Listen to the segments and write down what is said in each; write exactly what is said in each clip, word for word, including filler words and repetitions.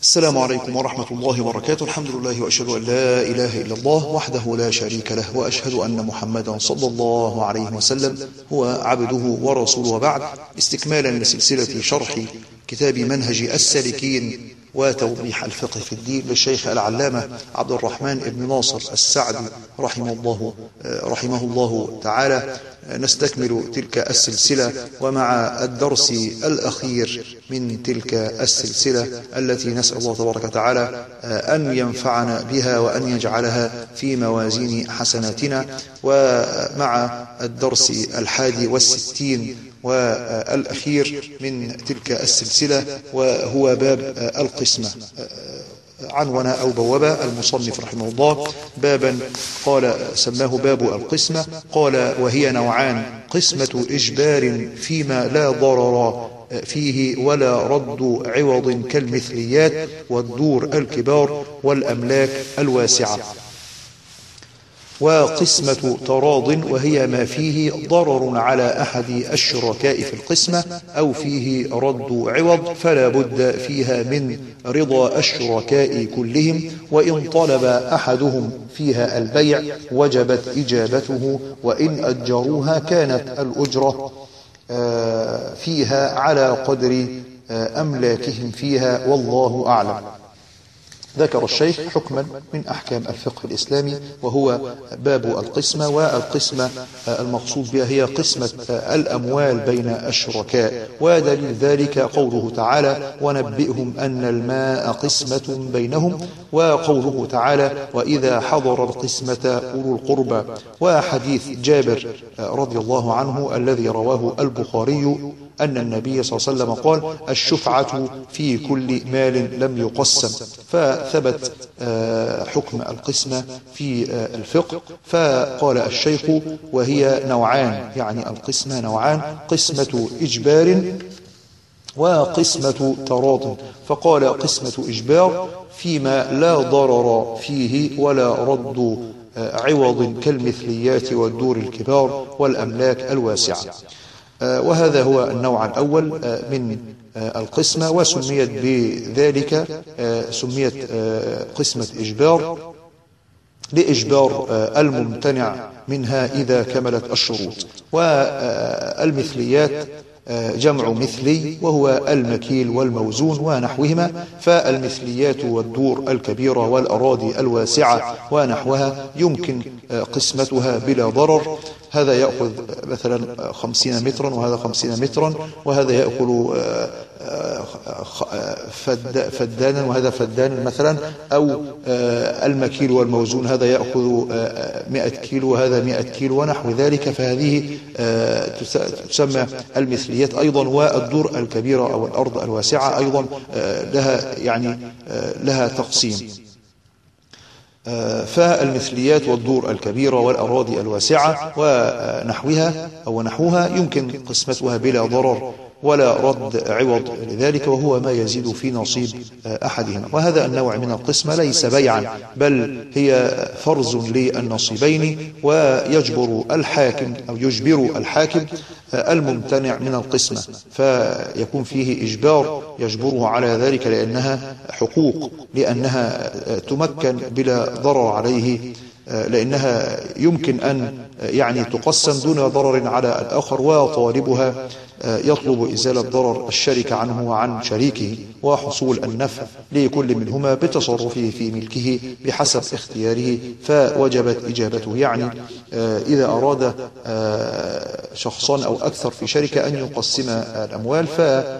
السلام عليكم ورحمة الله وبركاته. الحمد لله وأشهد أن لا إله إلا الله وحده لا شريك له، وأشهد أن محمدا صلى الله عليه وسلم هو عبده ورسوله، وبعد. استكمالا لسلسلة شرح كتاب منهج السالكين وتوضيح الفقه في الدين للشيخ العلامة عبد الرحمن بن ناصر السعدي رحمه الله رحمه الله تعالى، نستكمل تلك السلسلة ومع الدرس الأخير من تلك السلسلة التي نسأل الله تبارك وتعالى أن ينفعنا بها وأن يجعلها في موازين حسناتنا، ومع الدرس الحادي والستين والأخير من تلك السلسلة، وهو باب القسمة. عنوان أو بوابة المصنف رحمه الله بابا قال سماه باب القسمة، قال: وهي نوعان: قسمة إجبار فيما لا ضرر فيه ولا رد عوض كالمثليات والدور الكبار والأملاك الواسعة، وقسمة تراض وهي ما فيه ضرر على أحد الشركاء في القسمة أو فيه رد عوض فلا بد فيها من رضا الشركاء كلهم، وإن طلب أحدهم فيها البيع وجبت إجابته، وإن أجروها كانت الأجرة فيها على قدر أملاكهم فيها، والله أعلم. ذكر الشيخ حكما من أحكام الفقه الإسلامي وهو باب القسمة، والقسمة المقصود بها هي قسمة الأموال بين الشركاء، ودليل ذلك قوله تعالى: ونبئهم أن الماء قسمة بينهم، وقوله تعالى: وإذا حضر القسمة أولو القربى، وحديث جابر رضي الله عنه الذي رواه البخاري أن النبي صلى الله عليه وسلم قال: الشفعة في كل مال لم يقسم. فثبت حكم القسمة في الفقه، فقال الشيخ: وهي نوعان، يعني القسمة نوعان: قسمة إجبار وقسمة تراض. فقال: قسمة إجبار فيما لا ضرر فيه ولا رد عوض كالمثليات والدور الكبار والأملاك الواسعة. وهذا هو النوع الأول من القسمة، وسميت بذلك سميت قسمة إجبار لإجبار الممتنع منها إذا كملت الشروط. والمثليات جمع مثلي وهو المكيل والموزون ونحوهما، فالمثليات والدور الكبيرة والأراضي الواسعة ونحوها يمكن قسمتها بلا ضرر. هذا يأخذ مثلا خمسين مترا وهذا خمسين مترا، وهذا يأكل فدانا وهذا فدان مثلا، أو المكيل والموزون هذا يأخذ مئة كيلو وهذا مئة كيلو ونحو ذلك، فهذه تسمى المثليات أيضا. والدور الكبيرة أو الأرض الواسعة أيضا لها يعني لها تقسيم. فالمثليات والدور الكبيرة والأراضي الواسعة ونحوها أو نحوها يمكن قسمتها بلا ضرر ولا رد عوض لذلك، وهو ما يزيد في نصيب أحدهما. وهذا النوع من القسمة ليس بيعا، بل هي فرز للنصيبين، ويجبر الحاكم أو يجبر الحاكم الممتنع من القسمة، فيكون فيه إجبار يجبره على ذلك، لأنها حقوق، لأنها تمكن بلا ضرر عليه، لأنها يمكن أن يعني تقسم دون ضرر على الآخر، وطالبها يطلب إزالة ضرر الشريك عنه وعن شريكه، وحصول النفع لكل منهما بتصرفه في ملكه بحسب اختياره، فوجبت إجابته. يعني إذا أراد شخصان أو أكثر في شركة أن يقسم الأموال،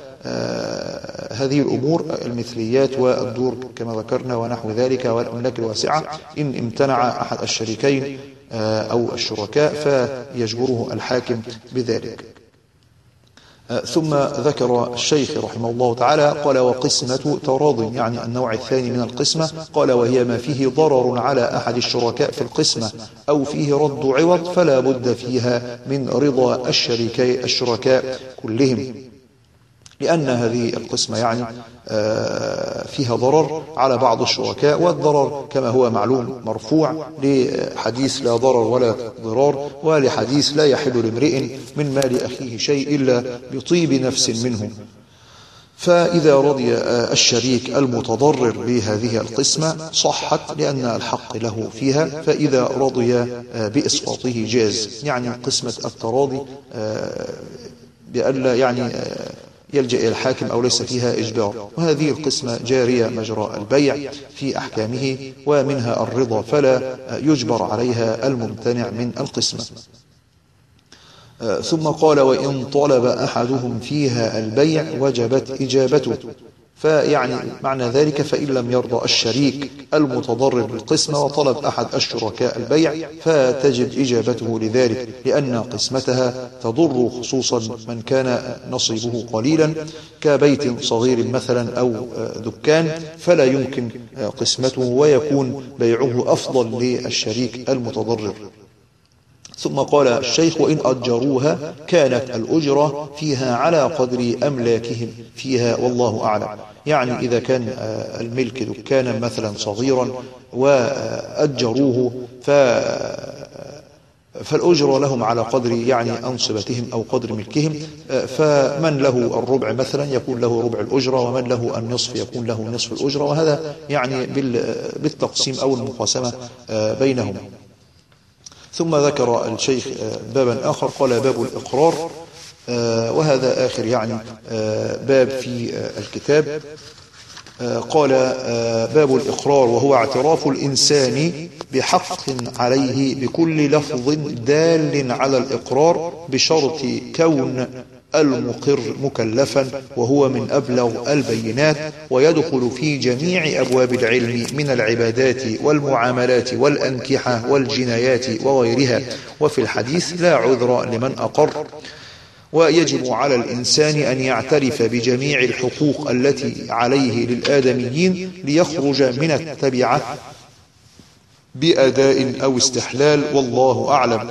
فهذه الأمور المثليات والدور كما ذكرنا ونحو ذلك والأملاك الواسعة، إن امتنع أحد الشريكين أو الشركاء فيجبره الحاكم بذلك. ثم ذكر الشيخ رحمه الله تعالى قال: وقسمة تراض، يعني النوع الثاني من القسمة، قال: وهي ما فيه ضرر على أحد الشركاء في القسمة أو فيه رد عوض فلا بد فيها من رضا الشركاء الشركاء كلهم، لأن هذه القسمة يعني فيها ضرر على بعض الشركاء، والضرر كما هو معلوم مرفوع لحديث لا ضرر ولا ضرار، ولحديث لا يحل لامرئ من مال أخيه شيء إلا بطيب نفس منه. فإذا رضي الشريك المتضرر بهذه القسمة صحت لأن الحق له فيها، فإذا رضي بإسقاطه جاز، يعني قسمة التراضي بألا يعني يلجأ إلى الحاكم أو ليس فيها إجبار، وهذه القسمة جارية مجرى البيع في أحكامه، ومنها الرضا فلا يجبر عليها الممتنع من القسمة. ثم قال: وإن طلب أحدهم فيها البيع وجبت إجابته. فيعني معنى ذلك فإن لم يرضى الشريك المتضرر بالقسمة وطلب أحد الشركاء البيع فتجب إجابته لذلك، لأن قسمتها تضر خصوصا من كان نصيبه قليلا كبيت صغير مثلا أو دكان، فلا يمكن قسمته ويكون بيعه أفضل للشريك المتضرر. ثم قال الشيخ: وإن أجروها كانت الأجرة فيها على قدر أملاكهم فيها والله أعلم. يعني إذا كان الملك دكانا مثلا صغيرا وأجروه ف فالأجرة لهم على قدر يعني أنصبتهم أو قدر ملكهم، فمن له الربع مثلا يكون له ربع الأجرة، ومن له النصف يكون له نصف الأجرة، وهذا يعني بالتقسيم أو المقاسمة بينهم. ثم ذكر الشيخ بابا آخر قال: باب الإقرار، وهذا آخر يعني باب في الكتاب. قال: باب الإقرار، وهو اعتراف الإنسان بحق عليه بكل لفظ دال على الإقرار بشرط كون المقر مكلفا، وهو من أبلغ البينات، ويدخل في جميع أبواب العلم من العبادات والمعاملات والأنكحة والجنايات وغيرها. وفي الحديث: لا عذر لمن أقر. ويجب على الإنسان أن يعترف بجميع الحقوق التي عليه للآدميين ليخرج من التبعة بأداء أو استحلال، والله أعلم.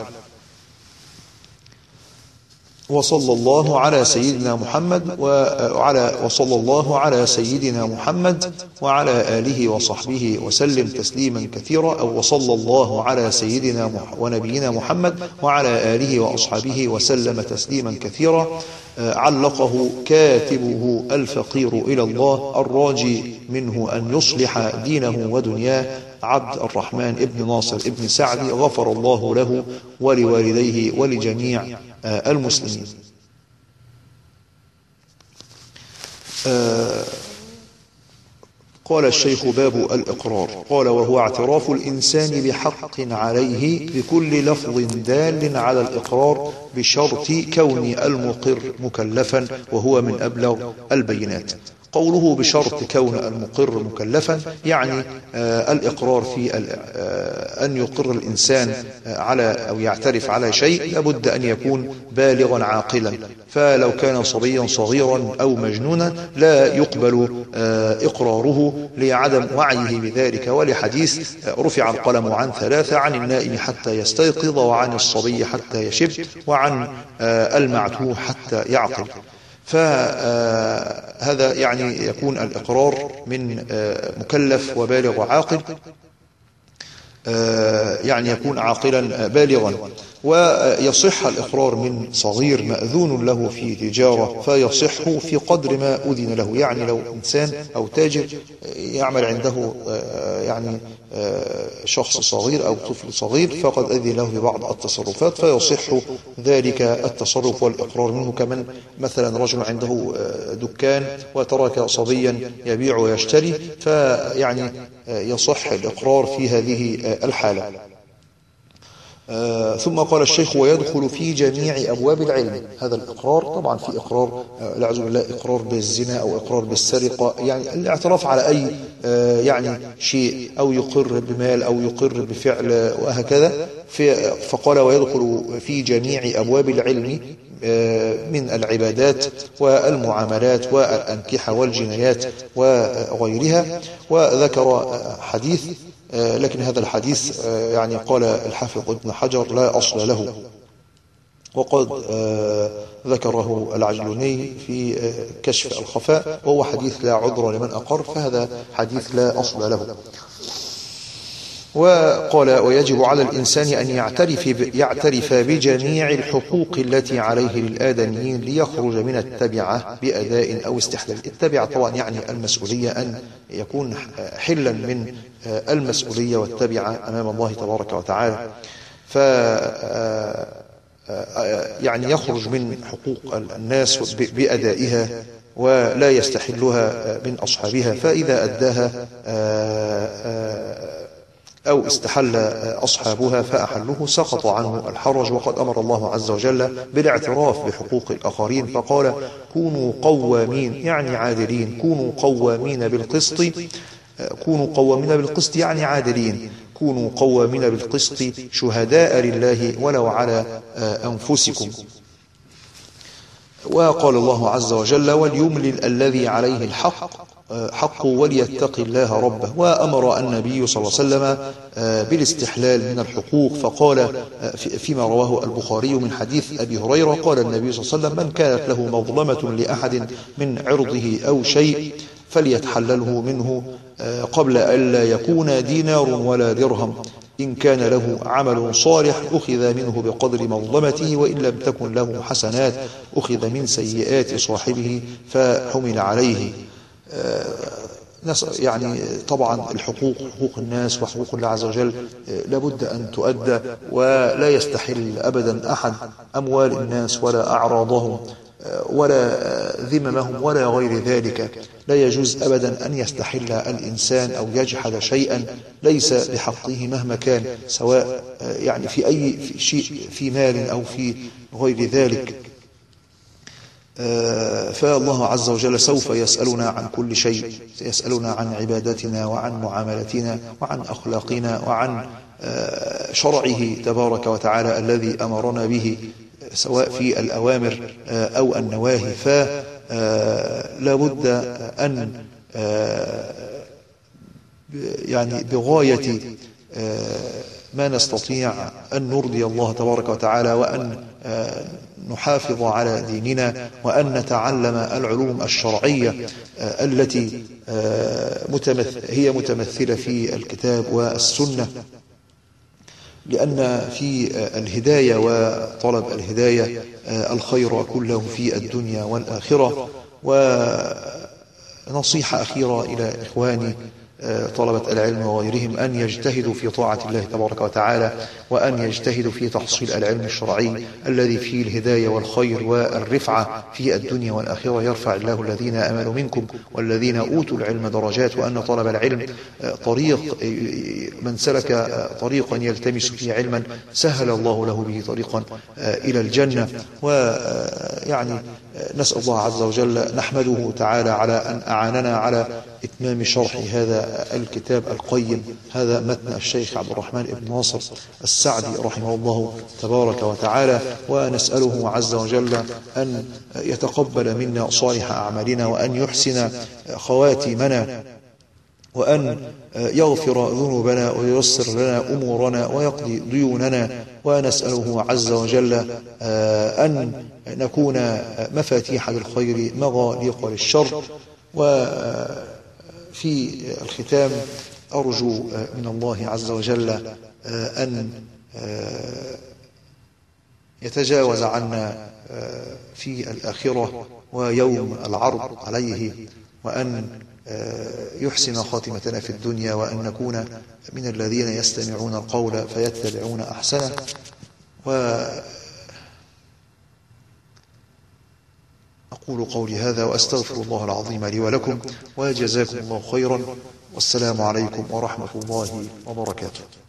وصلى الله على سيدنا محمد وعلى وصلى الله على سيدنا محمد وعلى آله وصحبه وسلم تسليما كثيرا، أو وصلى الله على سيدنا ونبينا محمد وعلى آله وأصحابه وسلم تسليما كثيرا. علقه كاتبه الفقير إلى الله الراجي منه أن يصلح دينه ودنياه، عبد الرحمن ابن ناصر ابن سعدي، غفر الله له ولوالديه ولجميع المسلمين. قال الشيخ: باب الإقرار. قال: وهو اعتراف الإنسان بحق عليه بكل لفظ دال على الإقرار بشرط كون المقر مكلفا، وهو من أبلغ البينات. قوله بشرط كون المقر مكلفا يعني آه الإقرار في آه أن يقر الإنسان آه على أو يعترف على شيء لابد أن يكون بالغا عاقلا، فلو كان صبيا صغيرا أو مجنونا لا يقبل آه إقراره لعدم وعيه بذلك، ولحديث آه رفع القلم عن ثلاثة: عن النائم حتى يستيقظ، وعن الصبي حتى يشب، وعن آه المعتوه حتى يعقل. فهذا يعني يكون الإقرار من مكلف وبالغ وعاقل، يعني يكون عاقلا بالغا. ويصح الإقرار من صغير مأذون له في تجارة فيصح في قدر ما أذن له، يعني لو إنسان أو تاجر يعمل عنده يعني شخص صغير أو طفل صغير فقد أذن له ببعض التصرفات فيصح ذلك التصرف والإقرار منه، كمن مثلا رجل عنده دكان وترك صبيا يبيع ويشتري فيعني يصح الإقرار في هذه الحالة. آه ثم قال الشيخ: ويدخل في جميع أبواب العلم. هذا الإقرار طبعا في إقرار آه لا أعوذ بالله إقرار بالزنا أو إقرار بالسرقة، يعني الاعتراف على أي آه يعني شيء، أو يقر بمال أو يقر بفعل وهكذا. فقال: ويدخل في جميع أبواب العلم من العبادات والمعاملات والأنكحة والجنايات وغيرها. وذكر حديث، لكن هذا الحديث يعني قال الحافظ ابن حجر لا أصل له، وقد ذكره العجلوني في كشف الخفاء، وهو حديث لا عذر لمن أقر، فهذا حديث لا أصل له. وقال ويجب على الإنسان أن يعترف, يعترف بجميع الحقوق التي عليه للآدميين ليخرج من التبعة بأداء أو استحلال. التبعة طبعا يعني المسؤولية، أن يكون حلا من المسؤولية والتبعة أمام الله تبارك وتعالى، ف يعني يخرج من حقوق الناس بأدائها ولا يستحلها من أصحابها، فإذا أداها أو استحل أصحابها فأحلوه سقط عنه الحرج. وقد أمر الله عز وجل بالاعتراف بحقوق الآخرين فقال كونوا قوامين يعني عادلين، كونوا قوامين بالقسط، كونوا قوامين بالقسط يعني عادلين، كونوا قوامين بالقسط شهداء لله ولو على أنفسكم. وقال الله عز وجل وليملل الذي عليه الحق حق وليتقي الله ربه. وأمر النبي صلى الله عليه وسلم بالاستحلال من الحقوق، فقال فيما رواه البخاري من حديث أبي هريرة قال النبي صلى الله عليه وسلم من كانت له مظلمة لأحد من عرضه أو شيء فليتحلله منه قبل ألا يكون دينار ولا درهم، إن كان له عمل صالح أخذ منه بقدر مظلمته، وإن لم تكن له حسنات أخذ من سيئات صاحبه فحمل عليه. يعني طبعا الحقوق، حقوق الناس وحقوق الله عز وجل لابد أن تؤدى، ولا يستحل أبدا أحد أموال الناس ولا أعراضهم ولا ذممهم ولا غير ذلك. لا يجوز أبدا أن يستحل الإنسان أو يجحد شيئا ليس بحقه مهما كان، سواء يعني في أي شيء في مال أو في غير ذلك. فالله عز وجل سوف يسألنا عن كل شيء، يسألنا عن عبادتنا وعن معاملتنا وعن أخلاقنا وعن شرعه تبارك وتعالى الذي أمرنا به سواء في الأوامر أو النواهي. فلا بد أن يعني بغاية ما نستطيع أن نرضي الله تبارك وتعالى، وأن نحافظ على ديننا، وأن نتعلم العلوم الشرعية التي هي متمثلة في الكتاب والسنة، لأن في الهداية وطلب الهداية الخير كله في الدنيا والآخرة. ونصيحة أخيرة إلى إخواني طلبة العلم وغيرهم أن يجتهدوا في طاعة الله تبارك وتعالى، وأن يجتهدوا في تحصيل العلم الشرعي الذي فيه الهداية والخير والرفعة في الدنيا والآخرة. يرفع الله الذين آمنوا منكم والذين أوتوا العلم درجات. وأن طلب العلم طريق، من سلك طريقا يلتمس فيه علما سهل الله له به طريقا إلى الجنة. ويعني نسأل الله عز وجل نحمده تعالى على أن أعاننا على إتمام شرح هذا الكتاب القيم. هذا متن الشيخ عبد الرحمن بن ناصر السعدي رحمه الله تبارك وتعالى. ونسأله عز وجل أن يتقبل منا صالح أعمالنا، وأن يحسن خواتمنا، وأن يغفر ذنوبنا وييسر لنا أمورنا ويقضي ديوننا. ونسأله عز وجل أن نكون مفاتيح للخير مغاليق للشر. وفي الختام أرجو من الله عز وجل أن يتجاوز عنا في الآخرة ويوم العرض عليه، وأن يحسن خاتمتنا في الدنيا، وأن نكون من الذين يستمعون القول فيتبعون أحسنه. وأقول قولي هذا وأستغفر الله العظيم لي ولكم، وجزاكم الله خيرا، والسلام عليكم ورحمة الله وبركاته.